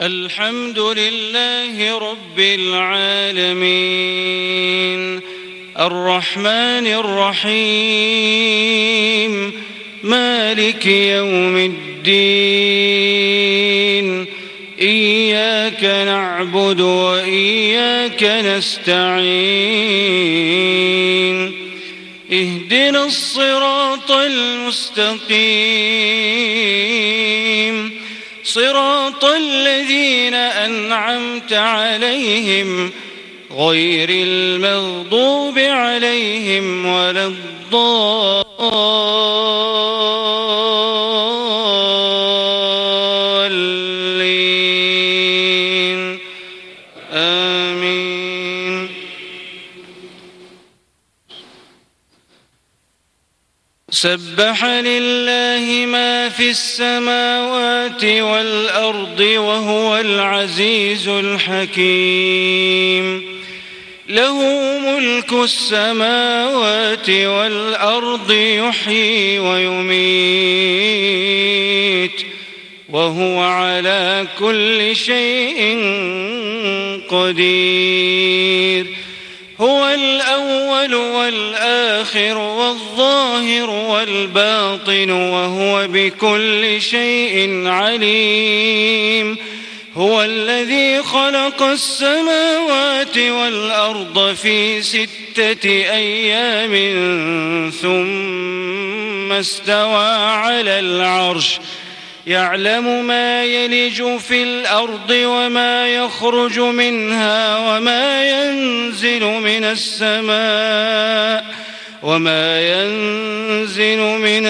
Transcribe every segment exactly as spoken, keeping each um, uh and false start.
الحمد لله رب العالمين الرحمن الرحيم مالك يوم الدين إياك نعبد وإياك نستعين اهدنا الصراط المستقيم صراط الذين أنعمت عليهم غير المغضوب عليهم ولا الضالين آمين. سبح لله ما في السماوات والأرض وهو العزيز الحكيم له ملك السماوات والأرض يحيي ويميت وهو على كل شيء قدير هو الأول والآخر والظاهر والباطن وهو بكل شيء عليم هو الذي خلق السماوات والأرض في ستة أيام ثم استوى على العرش يعلم ما يلج في الأرض وما يخرج منها وما ينزل من السماء وما ينزل من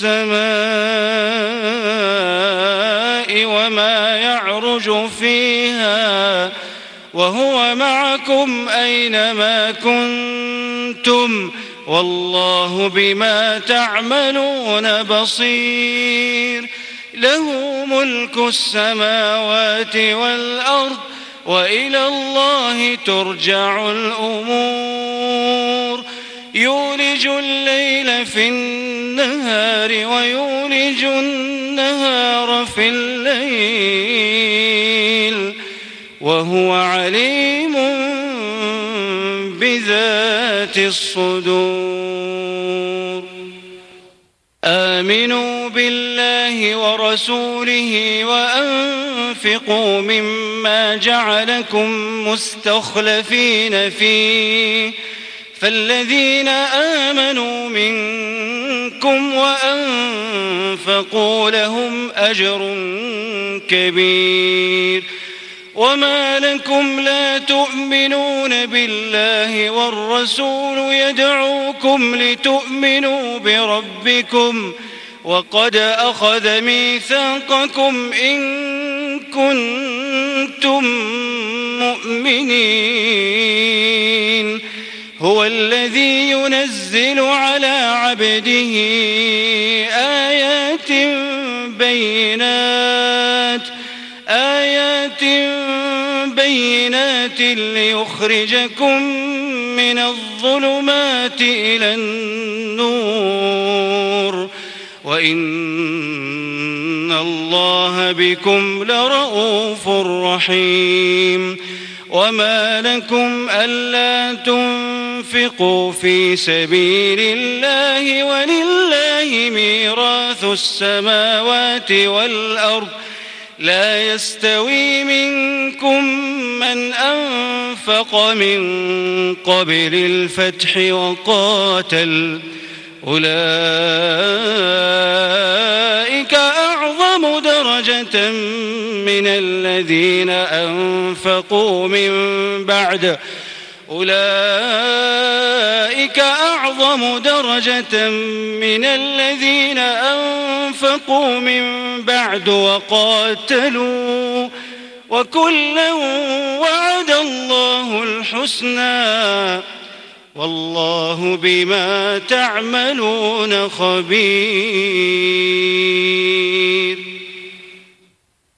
السماء وما يعرج فيها وهو معكم أينما كنتم والله بما تعملون بصير له ملك السماوات والأرض وإلى الله ترجع الأمور يولج الليل في النهار ويولج النهار في الليل وهو عليم بذات الصدور. آمنوا بالله ورسوله وأنفقوا مما جعلكم مستخلفين فيه فالذين آمنوا منكم وأنفقوا لهم أجر كبير وما لكم لا تؤمنون بالله والرسول يدعوكم لتؤمنوا بربكم وقد أخذ ميثاقكم إن كنتم مؤمنين هو الذي ينزل على عبده آيات بينات آيات بينات ليخرجكم من الظلمات إلى النور وإن الله بكم لرؤوف رحيم. وما لكم ألا تنفقوا في سبيل الله ولله ميراث السماوات والأرض لا يستوي منكم من أنفق من قبل الفتح وقاتل أولئك أعظم درجة من الذين أنفقوا من بعد أولئك أعظم درجة من الذين أنفقوا من بعد وقاتلوا وكلا وعد الله الحسنى والله بما تعملون خبير.